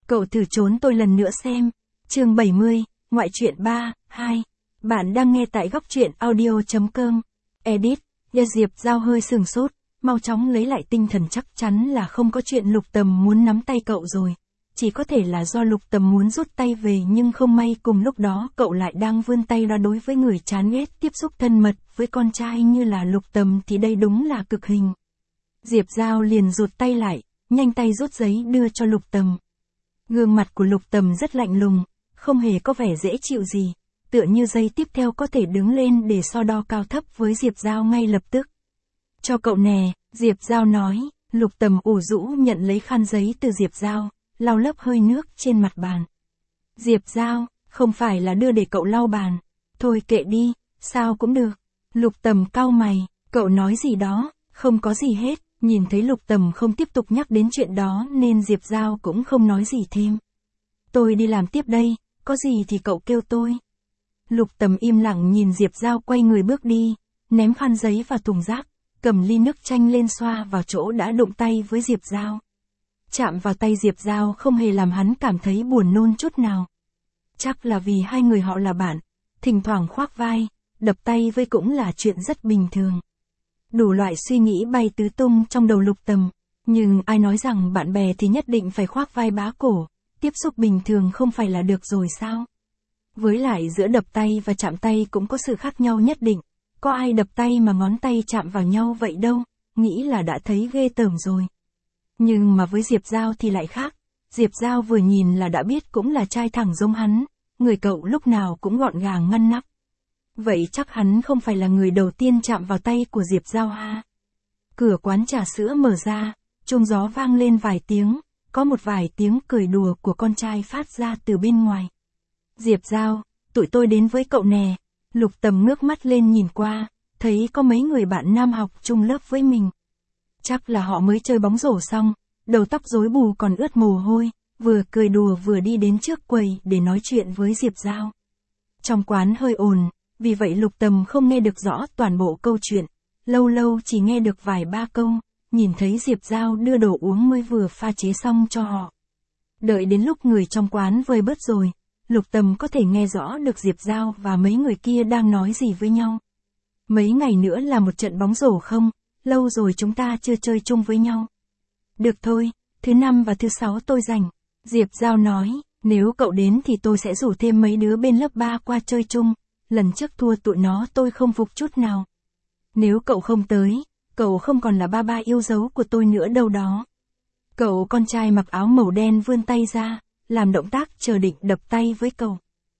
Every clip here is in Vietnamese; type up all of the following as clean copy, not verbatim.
Cậu thử trốn tôi lần nữa xem. Chương 70, ngoại truyện 3, 2. Bạn đang nghe tại góc truyện audio.com. Edit, Diệp Giao hơi sừng sốt, mau chóng lấy lại tinh thần, chắc chắn là không có chuyện Lục Tầm muốn nắm tay cậu rồi. Chỉ có thể là do Lục Tầm muốn rút tay về, nhưng không may cùng lúc đó cậu lại đang vươn tay ra đối với người chán ghét tiếp xúc thân mật với con trai như là Lục Tầm thì đây đúng là cực hình. Diệp Giao liền rụt tay lại, nhanh tay rút giấy đưa cho Lục Tầm. Gương mặt của Lục Tầm rất lạnh lùng, không hề có vẻ dễ chịu gì, tựa như giây tiếp theo có thể đứng lên để so đo cao thấp với Diệp Giao ngay lập tức. Cho cậu nè, Diệp Giao nói. Lục Tầm ủ rũ nhận lấy khăn giấy từ Diệp Giao, lau lớp hơi nước trên mặt bàn. Diệp Giao, không phải là đưa để cậu lau bàn. Thôi kệ đi, sao cũng được. Lục Tầm cau mày, cậu nói gì đó, không có gì hết. Nhìn thấy Lục Tầm không tiếp tục nhắc đến chuyện đó nên Diệp Giao cũng không nói gì thêm. Tôi đi làm tiếp đây, có gì thì cậu kêu tôi. Lục Tầm im lặng nhìn Diệp Giao quay người bước đi, ném khăn giấy vào thùng rác, cầm ly nước chanh lên xoa vào chỗ đã đụng tay với Diệp Giao. Chạm vào tay Diệp Giao không hề làm hắn cảm thấy buồn nôn chút nào. Chắc là vì hai người họ là bạn, thỉnh thoảng khoác vai, đập tay với cũng là chuyện rất bình thường. Đủ loại suy nghĩ bay tứ tung trong đầu Lục Tầm, nhưng ai nói rằng bạn bè thì nhất định phải khoác vai bá cổ, tiếp xúc bình thường không phải là được rồi sao? Với lại giữa đập tay và chạm tay cũng có sự khác nhau nhất định, có ai đập tay mà ngón tay chạm vào nhau vậy đâu, nghĩ là đã thấy ghê tởm rồi. Nhưng mà với Diệp Giao thì lại khác, Diệp Giao vừa nhìn là đã biết cũng là trai thẳng giống hắn, người cậu lúc nào cũng gọn gàng ngăn nắp. Vậy chắc hắn không phải là người đầu tiên chạm vào tay của Diệp Giao ha. Cửa quán trà sữa mở ra, chuông gió vang lên vài tiếng, có một vài tiếng cười đùa của con trai phát ra từ bên ngoài. Diệp Giao, tụi tôi đến với cậu nè. Lục Tầm ngước mắt lên nhìn qua, thấy có mấy người bạn nam học chung lớp với mình. Chắc là họ mới chơi bóng rổ xong, đầu tóc rối bù còn ướt mồ hôi, vừa cười đùa vừa đi đến trước quầy để nói chuyện với Diệp Giao. Trong quán hơi ồn, vì vậy Lục Tầm không nghe được rõ toàn bộ câu chuyện, lâu lâu chỉ nghe được vài ba câu, nhìn thấy Diệp Giao đưa đồ uống mới vừa pha chế xong cho họ. Đợi đến lúc người trong quán vơi bớt rồi, Lục Tầm có thể nghe rõ được Diệp Giao và mấy người kia đang nói gì với nhau. Mấy ngày nữa là một trận bóng rổ không, lâu rồi chúng ta chưa chơi chung với nhau. Được thôi, thứ năm và thứ sáu tôi rảnh. Diệp Giao nói, nếu cậu đến thì tôi sẽ rủ thêm mấy đứa bên lớp 3 qua chơi chung, lần trước thua tụi nó tôi không phục chút nào. Nếu cậu không tới, cậu không còn là ba ba yêu dấu của tôi nữa đâu đó. Cậu con trai mặc áo màu đen vươn tay ra, làm động tác chờ định đập tay với cậu.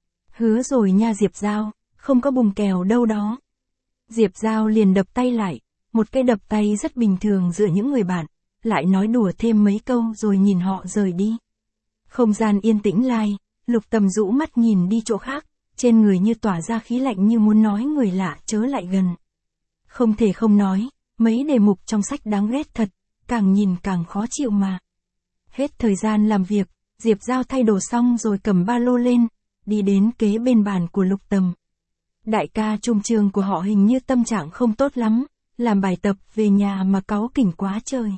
Hứa rồi nha Diệp Giao, không có bùng kèo đâu đó. Diệp Giao liền đập tay lại, một cái đập tay rất bình thường giữa những người bạn, lại nói đùa thêm mấy câu rồi nhìn họ rời đi. Không gian yên tĩnh lai, Lục Tầm rũ mắt nhìn đi chỗ khác, trên người như tỏa ra khí lạnh như muốn nói người lạ chớ lại gần. Không thể không nói, mấy đề mục trong sách đáng ghét thật, càng nhìn càng khó chịu mà. Hết thời gian làm việc, Diệp Giao thay đồ xong rồi cầm ba lô lên, đi đến kế bên bàn của Lục Tầm. Đại ca trung trường của họ hình như tâm trạng không tốt lắm, làm bài tập về nhà mà cáu kỉnh quá trời.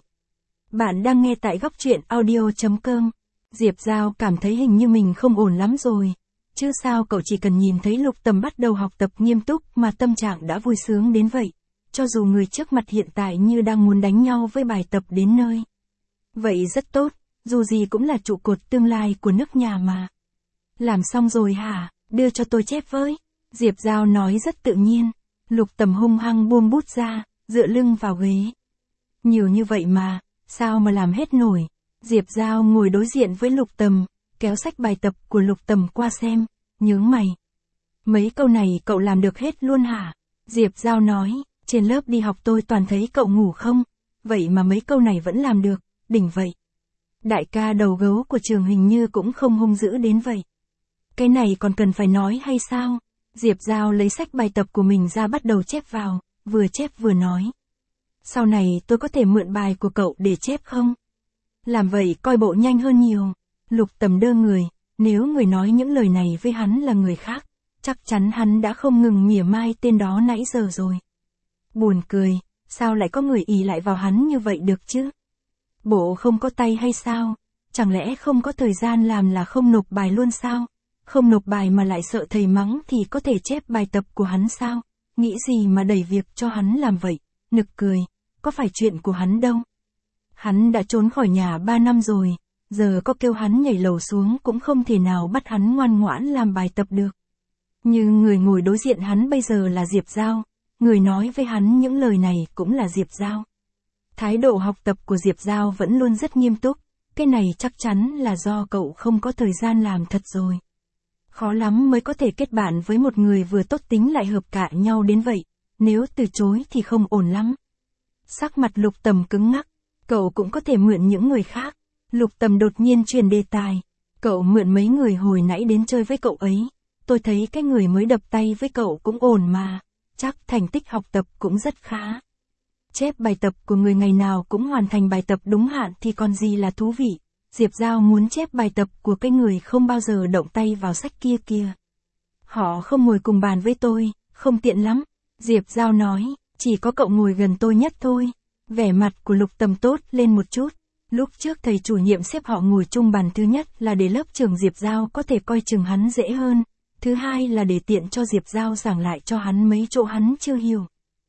Bạn đang nghe tại góc truyện audio.com. Diệp Giao cảm thấy hình như mình không ổn lắm rồi. Chứ sao cậu chỉ cần nhìn thấy Lục Tầm bắt đầu học tập nghiêm túc mà tâm trạng đã vui sướng đến vậy. Cho dù người trước mặt hiện tại như đang muốn đánh nhau với bài tập đến nơi. Vậy rất tốt, dù gì cũng là trụ cột tương lai của nước nhà mà. Làm xong rồi hả, đưa cho tôi chép với. Diệp Giao nói rất tự nhiên. Lục Tầm hung hăng buông bút ra, dựa lưng vào ghế. Nhiều như vậy mà, sao mà làm hết nổi. Diệp Giao ngồi đối diện với Lục Tầm, kéo sách bài tập của Lục Tầm qua xem, nhướng mày. Mấy câu này cậu làm được hết luôn hả? Diệp Giao nói, trên lớp đi học tôi toàn thấy cậu ngủ không, vậy mà mấy câu này vẫn làm được, đỉnh vậy. Đại ca đầu gấu của trường hình như cũng không hung dữ đến vậy. Cái này còn cần phải nói hay sao? Diệp Giao lấy sách bài tập của mình ra bắt đầu chép vào, vừa chép vừa nói. Sau này tôi có thể mượn bài của cậu để chép không? Làm vậy coi bộ nhanh hơn nhiều. Lục Tầm đơ người, nếu người nói những lời này với hắn là người khác, chắc chắn hắn đã không ngừng mỉa mai tên đó nãy giờ rồi. Buồn cười, sao lại có người ỷ lại vào hắn như vậy được chứ? Bộ không có tay hay sao? chẳng lẽ không có thời gian làm là không nộp bài luôn sao? Không nộp bài mà lại sợ thầy mắng thì có thể chép bài tập của hắn sao? Nghĩ gì mà đẩy việc cho hắn làm vậy? Nực cười, có phải chuyện của hắn đâu. Hắn đã trốn khỏi nhà 3 năm rồi, giờ có kêu hắn nhảy lầu xuống cũng không thể nào bắt hắn ngoan ngoãn làm bài tập được. Nhưng người ngồi đối diện hắn bây giờ là Diệp Giao, người nói với hắn những lời này cũng là Diệp Giao. Thái độ học tập của Diệp Giao vẫn luôn rất nghiêm túc, cái này chắc chắn là do cậu không có thời gian làm thật rồi. Khó lắm mới có thể kết bạn với một người vừa tốt tính lại hợp cả nhau đến vậy, nếu từ chối thì không ổn lắm. Sắc mặt Lục Tầm cứng ngắc, cậu cũng có thể mượn những người khác. Lục Tầm đột nhiên chuyển đề tài, cậu mượn mấy người hồi nãy đến chơi với cậu ấy, tôi thấy cái người mới đập tay với cậu cũng ổn mà, chắc thành tích học tập cũng rất khá. Chép bài tập của người ngày nào cũng hoàn thành bài tập đúng hạn thì còn gì là thú vị. Diệp Giao muốn chép bài tập của cái người không bao giờ động tay vào sách kia kìa. Họ không ngồi cùng bàn với tôi, không tiện lắm. Diệp Giao nói, chỉ có cậu ngồi gần tôi nhất thôi. Vẻ mặt của Lục Tầm tốt lên một chút. Lúc trước thầy chủ nhiệm xếp họ ngồi chung bàn thứ nhất là để lớp trưởng Diệp Giao có thể coi chừng hắn dễ hơn. Thứ hai là để tiện cho Diệp Giao giảng lại cho hắn mấy chỗ hắn chưa hiểu.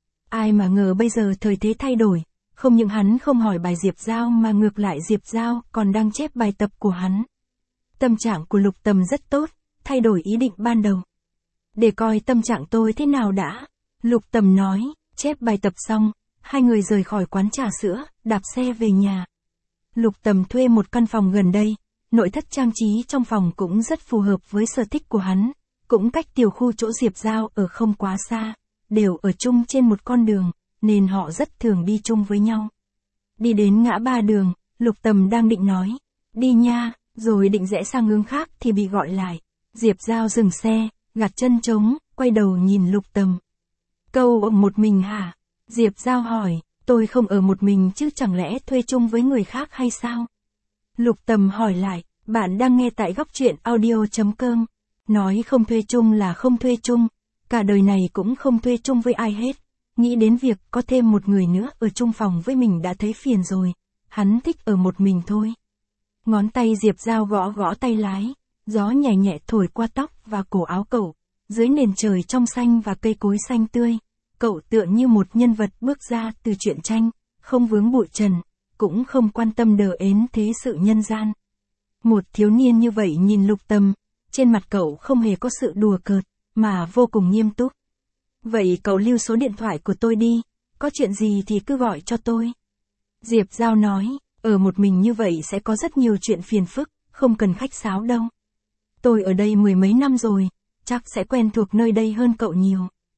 Ai mà ngờ bây giờ thời thế thay đổi, không những hắn không hỏi bài Diệp Giao mà ngược lại Diệp Giao còn đang chép bài tập của hắn. Tâm trạng của Lục Tầm rất tốt, thay đổi ý định ban đầu. Để coi tâm trạng tôi thế nào đã. Lục Tầm nói, chép bài tập xong, hai người rời khỏi quán trà sữa, đạp xe về nhà. Lục Tầm thuê một căn phòng gần đây, nội thất trang trí trong phòng cũng rất phù hợp với sở thích của hắn, cũng cách tiểu khu chỗ Diệp Giao ở không quá xa, đều ở chung trên một con đường, nên họ rất thường đi chung với nhau. Đi đến ngã ba đường, Lục Tầm đang định nói, đi nha, rồi định rẽ sang hướng khác thì bị gọi lại. Diệp Giao dừng xe, gạt chân trống, quay đầu nhìn Lục Tầm. Câu ở một mình hả? Diệp Giao hỏi, tôi không ở một mình chứ chẳng lẽ thuê chung với người khác hay sao? Lục Tầm hỏi lại, bạn đang nghe tại góc truyện audio.com. Nói không thuê chung là không thuê chung, cả đời này cũng không thuê chung với ai hết. Nghĩ đến việc có thêm một người nữa ở chung phòng với mình đã thấy phiền rồi, hắn thích ở một mình thôi. Ngón tay Diệp Giao gõ gõ tay lái, gió nhẹ nhẹ thổi qua tóc và cổ áo cậu, dưới nền trời trong xanh và cây cối xanh tươi, cậu tựa như một nhân vật bước ra từ truyện tranh, không vướng bụi trần, cũng không quan tâm đờ ến thế sự nhân gian. Một thiếu niên như vậy nhìn Lục Tầm, trên mặt cậu không hề có sự đùa cợt, mà vô cùng nghiêm túc. Vậy cậu lưu số điện thoại của tôi đi, có chuyện gì thì cứ gọi cho tôi. Diệp Giao nói, ở một mình như vậy sẽ có rất nhiều chuyện phiền phức, không cần khách sáo đâu. Tôi ở đây 10 mấy năm rồi, chắc sẽ quen thuộc nơi đây hơn cậu nhiều.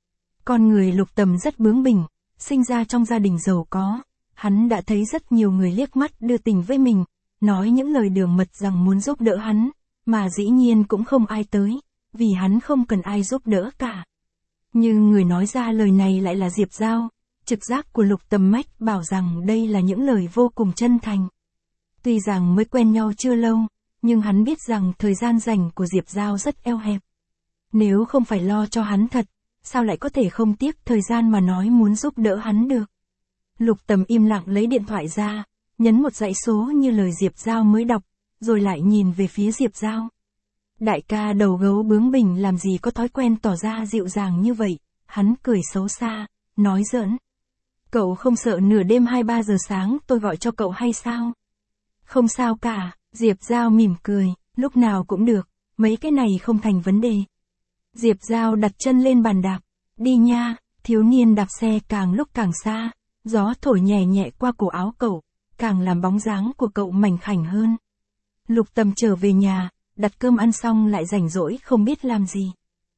Con người Lục Tầm rất bướng bỉnh, sinh ra trong gia đình giàu có, hắn đã thấy rất nhiều người liếc mắt đưa tình với mình, nói những lời đường mật rằng muốn giúp đỡ hắn, mà dĩ nhiên cũng không ai tới, vì hắn không cần ai giúp đỡ cả. Nhưng người nói ra lời này lại là Diệp Giao, trực giác của Lục Tầm mách bảo rằng đây là những lời vô cùng chân thành. Tuy rằng mới quen nhau chưa lâu, nhưng hắn biết rằng thời gian dành của Diệp Giao rất eo hẹp. Nếu không phải lo cho hắn thật, sao lại có thể không tiếc thời gian mà nói muốn giúp đỡ hắn được. Lục Tầm im lặng lấy điện thoại ra, nhấn một dãy số như lời Diệp Giao mới đọc, rồi lại nhìn về phía Diệp Giao. Đại ca đầu gấu bướng bỉnh làm gì có thói quen tỏ ra dịu dàng như vậy, hắn cười xấu xa, nói giỡn. Cậu không sợ nửa đêm 2-3 giờ sáng tôi gọi cho cậu hay sao? Không sao cả, Diệp Giao mỉm cười, lúc nào cũng được, mấy cái này không thành vấn đề. Diệp Giao đặt chân lên bàn đạp, đi nha, thiếu niên đạp xe càng lúc càng xa, gió thổi nhẹ nhẹ qua cổ áo cậu, càng làm bóng dáng của cậu mảnh khảnh hơn. Lục Tầm trở về nhà, đặt cơm ăn xong lại rảnh rỗi không biết làm gì.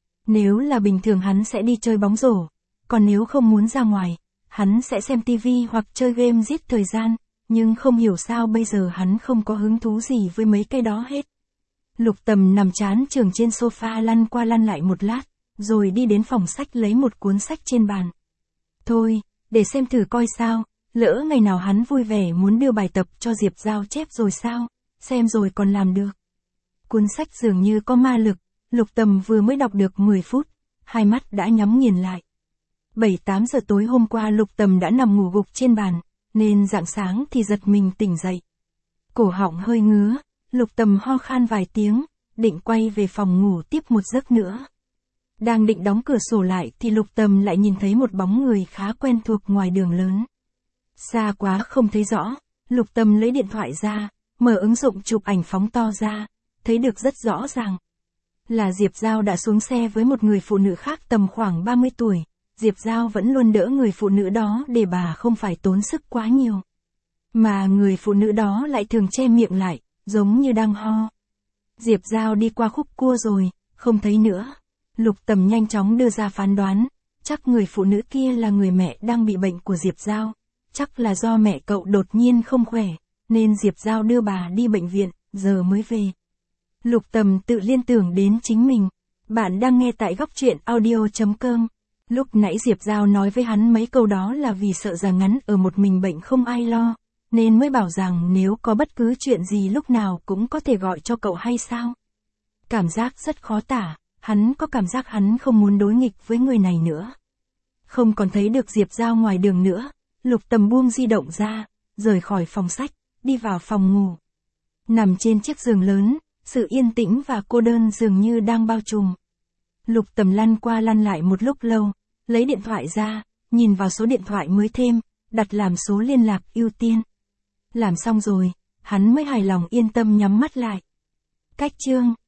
Nếu là bình thường hắn sẽ đi chơi bóng rổ, còn nếu không muốn ra ngoài, hắn sẽ xem tivi hoặc chơi game giết thời gian, nhưng không hiểu sao bây giờ hắn không có hứng thú gì với mấy cái đó hết. Lục Tầm nằm chán chường trên sofa lăn qua lăn lại một lát, rồi đi đến phòng sách lấy một cuốn sách trên bàn. Thôi, để xem thử coi sao, lỡ ngày nào hắn vui vẻ muốn đưa bài tập cho Diệp Giao chép rồi sao, xem rồi còn làm được. Cuốn sách dường như có ma lực, Lục Tầm vừa mới đọc được 10 phút, hai mắt đã nhắm nghiền lại. 7-8 giờ tối hôm qua Lục Tầm đã nằm ngủ gục trên bàn, nên rạng sáng thì giật mình tỉnh dậy. Cổ họng hơi ngứa, Lục Tầm ho khan vài tiếng, định quay về phòng ngủ tiếp một giấc nữa. Đang định đóng cửa sổ lại thì Lục Tầm lại nhìn thấy một bóng người khá quen thuộc ngoài đường lớn. Xa quá không thấy rõ, Lục Tầm lấy điện thoại ra, mở ứng dụng chụp ảnh phóng to ra, thấy được rất rõ ràng. Là Diệp Giao đã xuống xe với một người phụ nữ khác tầm khoảng 30 tuổi, Diệp Giao vẫn luôn đỡ người phụ nữ đó để bà không phải tốn sức quá nhiều. Mà người phụ nữ đó lại thường che miệng lại, giống như đang ho. Diệp Giao đi qua khúc cua rồi, không thấy nữa. Lục Tầm nhanh chóng đưa ra phán đoán, chắc người phụ nữ kia là người mẹ đang bị bệnh của Diệp Giao. Chắc là do mẹ cậu đột nhiên không khỏe, nên Diệp Giao đưa bà đi bệnh viện, giờ mới về. Lục Tầm tự liên tưởng đến chính mình. Bạn đang nghe tại góc truyện audio.com. Lúc nãy Diệp Giao nói với hắn mấy câu đó là vì sợ rằng ngắn ở một mình bệnh không ai lo, nên mới bảo rằng nếu có bất cứ chuyện gì lúc nào cũng có thể gọi cho cậu hay sao. Cảm giác rất khó tả, hắn có cảm giác hắn không muốn đối nghịch với người này nữa. Không còn thấy được Diệp Giao ngoài đường nữa, Lục Tầm buông di động ra, rời khỏi phòng sách, đi vào phòng ngủ. Nằm trên chiếc giường lớn, sự yên tĩnh và cô đơn dường như đang bao trùm. Lục Tầm lăn qua lăn lại một lúc lâu, lấy điện thoại ra, nhìn vào số điện thoại mới thêm, đặt làm số liên lạc ưu tiên. Làm xong rồi, hắn mới hài lòng yên tâm nhắm mắt lại. Cách chương